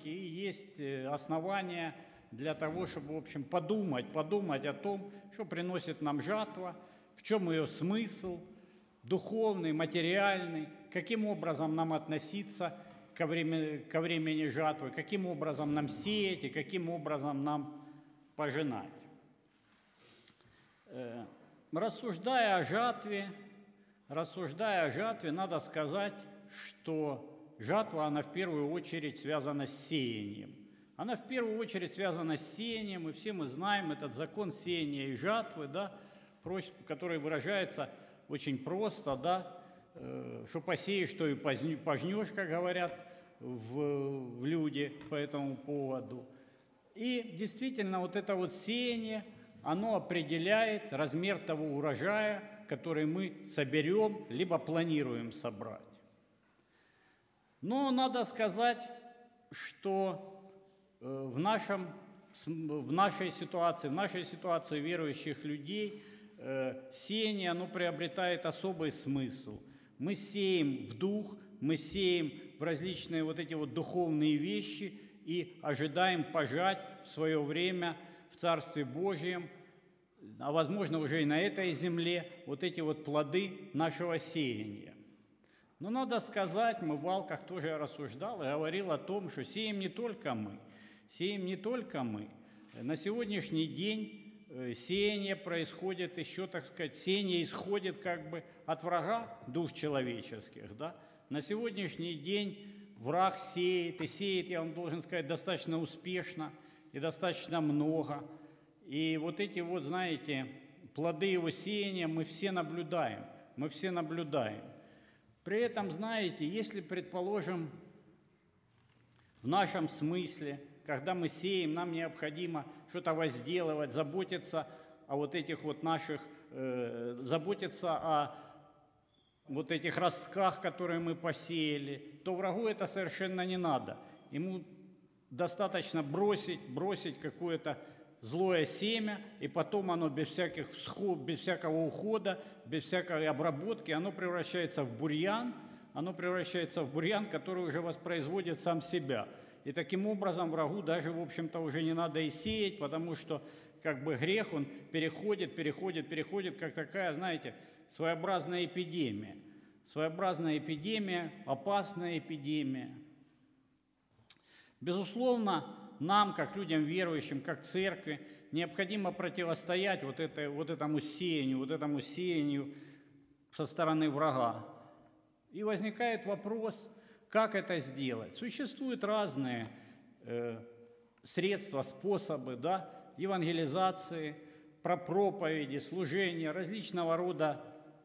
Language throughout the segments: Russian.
праздники, и есть основания для того, чтобы, в общем, подумать о том, что приносит нам жатва, в чем ее смысл, духовный, материальный, каким образом нам относиться ко времени жатвы, каким образом нам сеять и каким образом нам пожинать. Рассуждая о жатве, надо сказать, что жатва, она в первую очередь связана с сеянием. Она в первую очередь связана с сеянием, и все мы знаем этот закон сеяния и жатвы, да, который выражается очень просто, да, что посеешь, что и пожнешь, как говорят в люди по этому поводу. И действительно, вот это вот сеяние, оно определяет размер того урожая, который мы соберем, либо планируем собрать. Но надо сказать, что в нашей ситуации верующих людей, сеяние, оно приобретает особый смысл. Мы сеем в дух, мы сеем в различные вот эти вот духовные вещи и ожидаем пожать в свое время в Царстве Божьем, а возможно уже и на этой земле, вот эти вот плоды нашего сеяния. Но надо сказать, мы в Валках тоже рассуждал и говорил о том, что сеем не только мы. На сегодняшний день сеяние происходит еще, так сказать, сеяние исходит как бы от врага душ человеческих, да? На сегодняшний день враг сеет, и сеет, я вам должен сказать, достаточно успешно и достаточно много. И вот эти вот, знаете, плоды его сеяния мы все наблюдаем. При этом, знаете, если, предположим, в нашем смысле, когда мы сеем, нам необходимо что-то возделывать, заботиться о вот этих вот наших, заботиться о вот этих ростках, которые мы посеяли, то врагу это совершенно не надо. Ему достаточно бросить какое-то злое семя, и потом оно без всякого ухода, без всякой обработки, оно превращается в бурьян, который уже воспроизводит сам себя. И таким образом врагу даже, в общем-то, уже не надо и сеять, потому что как бы грех, он переходит, как такая, знаете, своеобразная эпидемия, опасная эпидемия. Безусловно, нам, как людям верующим, как церкви, необходимо противостоять вот этому сеянию со стороны врага. И возникает вопрос, как это сделать. Существуют разные средства, способы, да, евангелизации, проповеди, служения, различного рода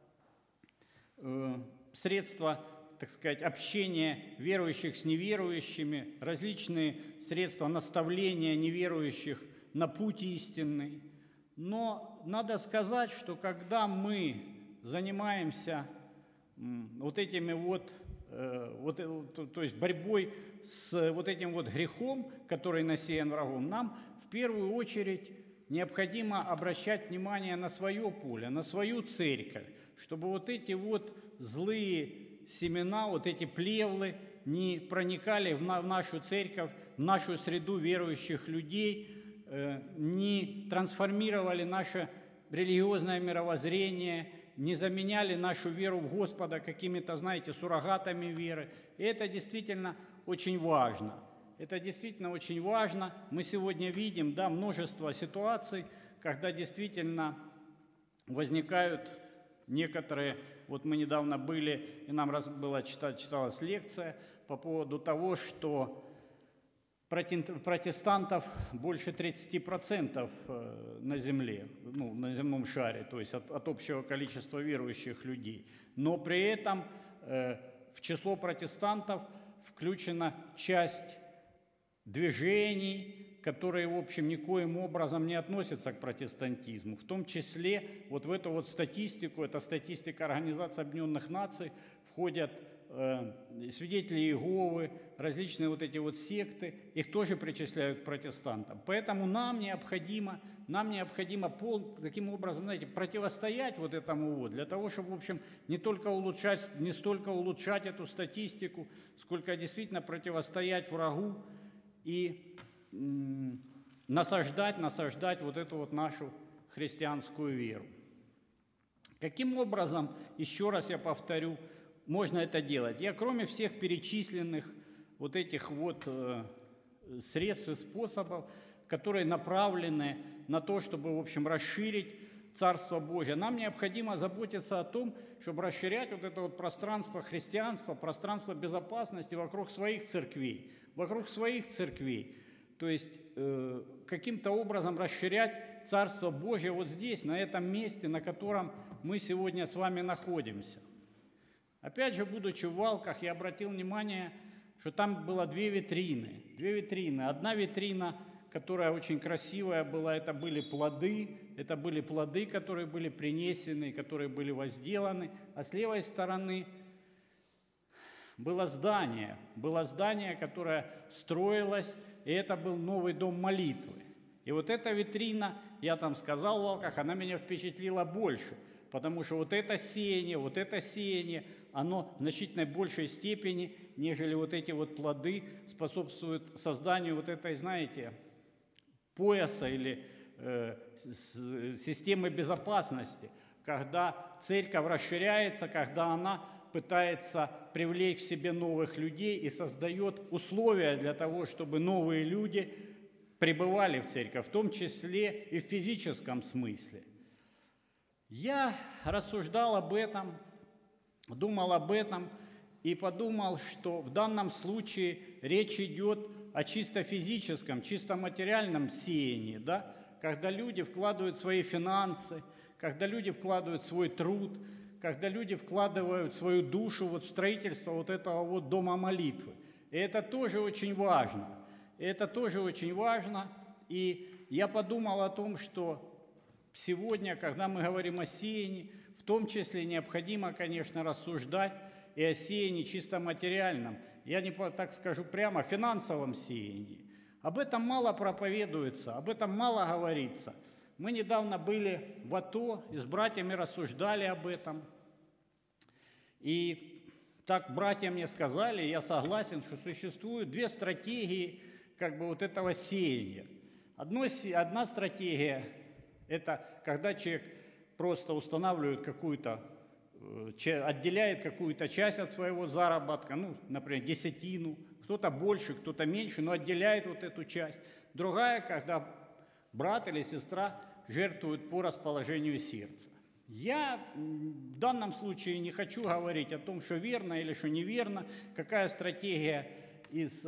средства, так сказать, общения верующих с неверующими, различные средства наставления неверующих на путь истинный. Но надо сказать, что когда мы занимаемся вот этими то есть борьбой с вот этим вот грехом, который насеян врагом, нам в первую очередь необходимо обращать внимание на свое поле, на свою церковь, чтобы вот эти вот злые семена, вот эти плевлы не проникали в нашу церковь, в нашу среду верующих людей, не трансформировали наше религиозное мировоззрение, не заменяли нашу веру в Господа какими-то, знаете, суррогатами веры. И это действительно очень важно. Мы сегодня видим, да, множество ситуаций, когда действительно возникают некоторые, вот мы недавно были, и нам читалась лекция по поводу того, что протестантов больше 30% на земле, на земном шаре, то есть от общего количества верующих людей. Но при этом в число протестантов включена часть движений, которые, в общем, никоим образом не относятся к протестантизму. В том числе вот в эту вот статистику, это статистика Организации Объединенных Наций, входят свидетели Иеговы, различные вот эти вот секты, их тоже причисляют к протестантам. Поэтому нам необходимо таким образом, знаете, противостоять вот этому вот, для того, чтобы, в общем, не столько улучшать эту статистику, сколько действительно противостоять врагу и насаждать вот эту вот нашу христианскую веру. Каким образом, еще раз я повторю, можно это делать? Я, кроме всех перечисленных вот этих вот средств и способов, которые направлены на то, чтобы, в общем, расширить Царство Божие, нам необходимо заботиться о том, чтобы расширять вот это вот пространство христианства, пространство безопасности вокруг своих церквей. То есть каким-то образом расширять Царство Божие вот здесь, на этом месте, на котором мы сегодня с вами находимся. Опять же, будучи в Валках, я обратил внимание, что там было две витрины. Одна витрина, которая очень красивая была, это были плоды, которые были принесены, которые были возделаны, а с левой стороны было здание, которое строилось, и это был новый дом молитвы. И вот эта витрина, я там сказал в Валках, она меня впечатлила больше, потому что вот это сеяние, оно в значительно большей степени, нежели вот эти вот плоды, способствуют созданию вот этой, знаете, пояса или системы безопасности, когда церковь расширяется, когда она пытается привлечь к себе новых людей и создает условия для того, чтобы новые люди пребывали в церковь, в том числе и в физическом смысле. Я рассуждал об этом, думал об этом и подумал, что в данном случае речь идет о чисто физическом, чисто материальном сеянии, да? Когда люди вкладывают свои финансы, когда люди вкладывают свой труд, когда люди вкладывают свою душу вот в строительство вот этого вот дома молитвы. И это тоже очень важно. И я подумал о том, что сегодня, когда мы говорим о сеянии, в том числе необходимо, конечно, рассуждать и о сеянии чисто материальном. Я не так скажу прямо, финансовом сеянии. Об этом мало проповедуется, об этом мало говорится. Мы недавно были в АТО и с братьями рассуждали об этом. И так братья мне сказали, я согласен, что существуют две стратегии как бы вот этого сеяния. Одна стратегия – это когда человек просто устанавливает отделяет какую-то часть от своего заработка, например, десятину, кто-то больше, кто-то меньше, но отделяет вот эту часть. Другая, когда брат или сестра жертвуют по расположению сердца. Я в данном случае не хочу говорить о том, что верно или что неверно, какая стратегия из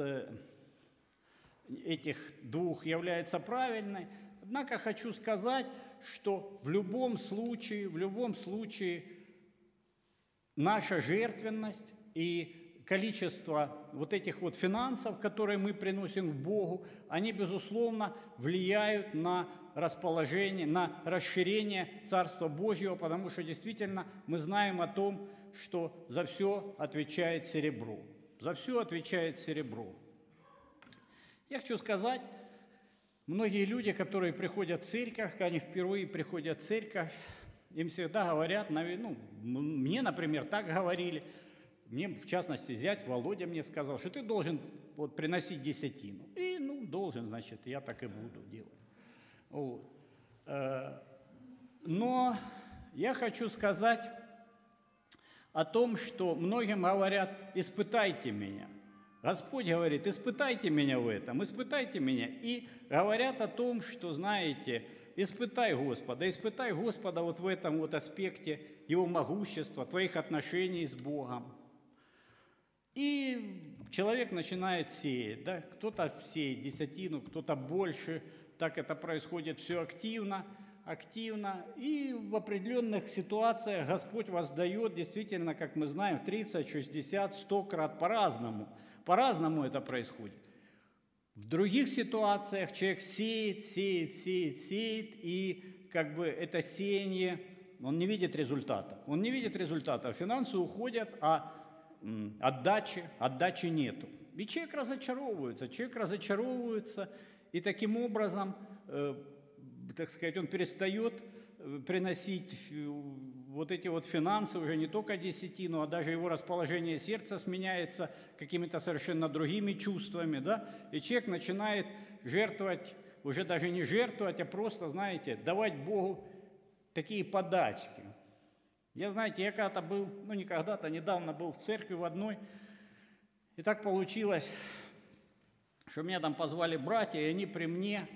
этих двух является правильной. Однако хочу сказать, что в любом случае наша жертвенность и количество вот этих вот финансов, которые мы приносим к Богу, они, безусловно, влияют на расположение, на расширение Царства Божьего, потому что действительно мы знаем о том, что за все отвечает серебро. Я хочу сказать, многие люди, которые приходят в церковь, когда они впервые приходят в церковь, им всегда говорят, мне, например, так говорили, мне, в частности, зять Володя мне сказал, что ты должен вот приносить десятину. И, должен, значит, я так и буду делать. Вот. Но я хочу сказать о том, что многим говорят, испытайте меня. Господь говорит, испытайте меня в этом, испытайте меня. И говорят о том, что, знаете, испытай Господа вот в этом вот аспекте Его могущества, твоих отношений с Богом. И человек начинает сеять, да? Кто-то сеет десятину, кто-то больше, так это происходит все активно, и в определенных ситуациях Господь воздает, действительно, как мы знаем, в 30, 60, 100 крат по-разному это происходит. В других ситуациях человек сеет, и как бы это сеяние, он не видит результата. Финансы уходят, а отдачи нету. И человек разочаровывается, и таким образом, так сказать, он перестает приносить вот эти вот финансы, уже не только десятину, а даже его расположение сердца сменяется какими-то совершенно другими чувствами, да, и человек начинает жертвовать, уже даже не жертвовать, а просто, знаете, давать Богу такие подачки. Я, знаете, я когда-то был, ну не когда-то, недавно был в церкви в одной, и так получилось, что меня там позвали братья, и они при мне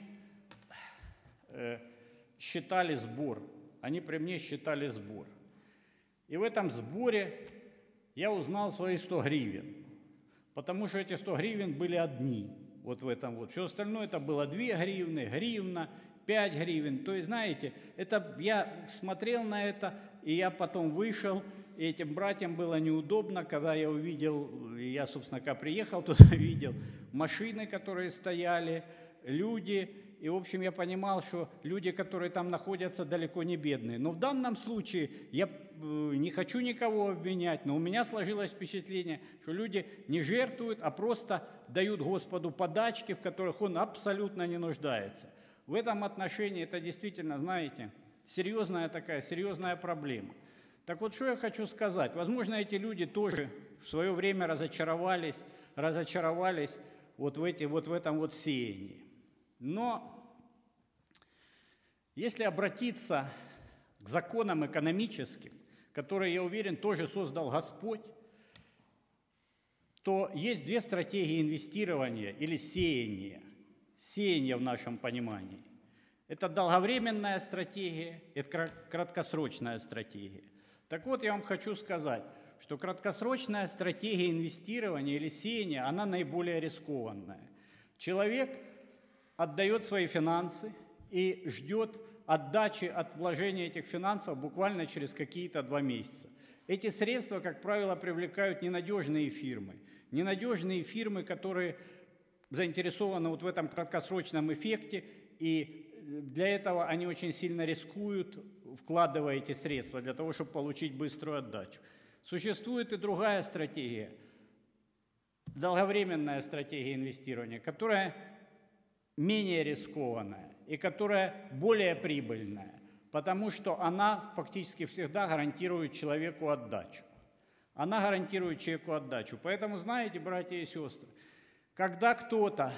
считали сбор. Они при мне считали сбор. И в этом сборе я узнал свои 100 гривен, потому что эти 100 гривен были одни, вот в этом вот. Все остальное это было 2 гривны, гривна, 5 гривен. То есть, знаете, это я смотрел на это, и я потом вышел, и этим братьям было неудобно, когда я увидел, и я, собственно, когда приехал туда, видел машины, которые стояли, люди. И, в общем, я понимал, что люди, которые там находятся, далеко не бедные. Но в данном случае я не хочу никого обвинять, но у меня сложилось впечатление, что люди не жертвуют, а просто дают Господу подачки, в которых Он абсолютно не нуждается. В этом отношении это действительно, знаете, серьезная проблема. Так вот, что я хочу сказать. Возможно, эти люди тоже в свое время разочаровались вот в этом вот сеянии. Но если обратиться к законам экономическим, которые, я уверен, тоже создал Господь, то есть 2 стратегии инвестирования или сеяния. Сеяние в нашем понимании. Это долговременная стратегия, это краткосрочная стратегия. Так вот, я вам хочу сказать, что краткосрочная стратегия инвестирования или сеяния, она наиболее рискованная. Человек отдает свои финансы и ждет отдачи от вложения этих финансов буквально через какие-то 2 месяца. Эти средства, как правило, привлекают ненадежные фирмы, которые заинтересованы вот в этом краткосрочном эффекте, и для этого они очень сильно рискуют, вкладывая эти средства, для того, чтобы получить быструю отдачу. Существует и другая стратегия, долговременная стратегия инвестирования, которая менее рискованная и которая более прибыльная, потому что она фактически всегда гарантирует человеку отдачу. Поэтому, знаете, братья и сестры, когда кто-то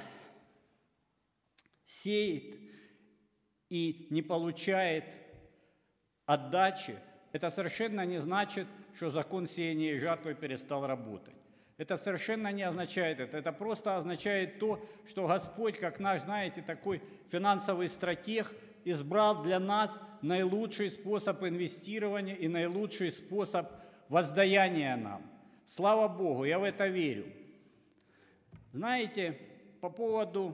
сеет и не получает отдачи, это совершенно не значит, что закон сеяния и жатвы перестал работать. Это совершенно не означает это. Это просто означает то, что Господь, как наш, знаете, такой финансовый стратег, избрал для нас наилучший способ инвестирования и наилучший способ воздаяния нам. Слава Богу, я в это верю. Знаете, по поводу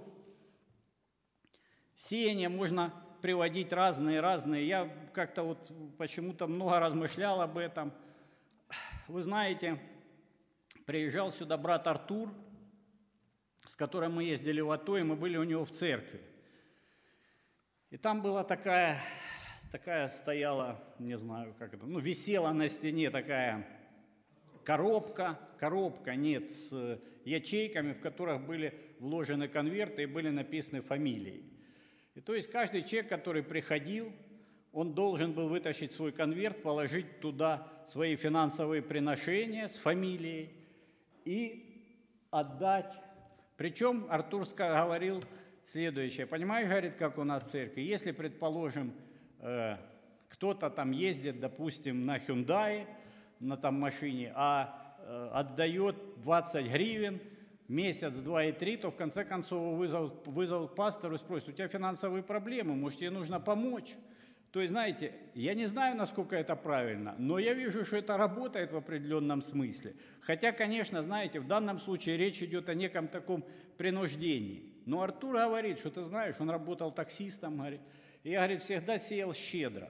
сеяния можно приводить разные. Я как-то вот почему-то много размышлял об этом. Вы знаете, приезжал сюда брат Артур, с которым мы ездили в АТО, и мы были у него в церкви. И там была такая стояла, не знаю, как это, висела на стене такая коробка с ячейками, в которых были вложены конверты и были написаны фамилии. И то есть каждый человек, который приходил, он должен был вытащить свой конверт, положить туда свои финансовые приношения с фамилией и отдать. Причем Артур говорил следующее. Понимаешь, говорит, как у нас в церкви, если, предположим, кто-то там ездит, допустим, на Hyundai, на там машине, а отдает 20 гривен, месяц, 2 и 3, то в конце концов вызовут к пастору и спросят: у тебя финансовые проблемы, может, тебе нужно помочь? То есть, знаете, я не знаю, насколько это правильно, но я вижу, что это работает в определенном смысле. Хотя, конечно, знаете, в данном случае речь идет о неком таком принуждении. Но Артур говорит, что ты знаешь, он работал таксистом, говорит, и я, говорит, всегда сеял щедро.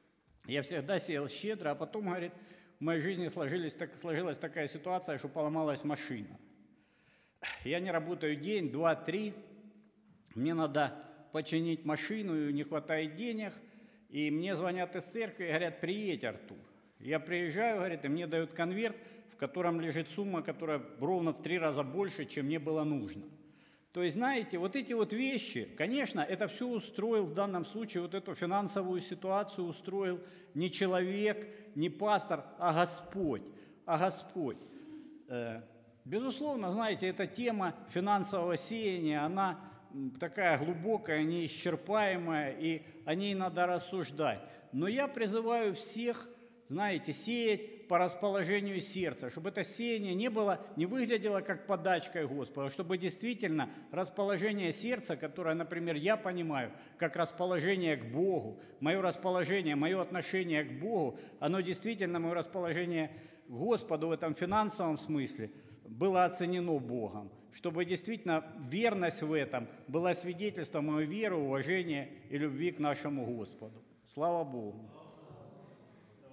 А потом, говорит, в моей жизни сложилась такая ситуация, что поломалась машина. Я не работаю день, 2, 3, мне надо починить машину, и не хватает денег, и мне звонят из церкви и говорят: приедь, Артур. Я приезжаю, говорит, и мне дают конверт, в котором лежит сумма, которая ровно в 3 раза больше, чем мне было нужно. То есть, знаете, вот эти вот вещи, конечно, это все устроил в данном случае, вот эту финансовую ситуацию устроил не человек, не пастор, а Господь. А Господь. Безусловно, знаете, эта тема финансового сеяния, она такая глубокая, неисчерпаемая, и о ней надо рассуждать. Но я призываю всех, знаете, сеять по расположению сердца, чтобы это сеяние не выглядело как подачкой Господа, чтобы действительно расположение сердца, которое, например, я понимаю, как расположение к Богу, мое расположение, мое отношение к Богу, оно действительно, мое расположение к Господу в этом финансовом смысле было оценено Богом, чтобы действительно верность в этом была свидетельством моей веры, уважения и любви к нашему Господу. Слава Богу!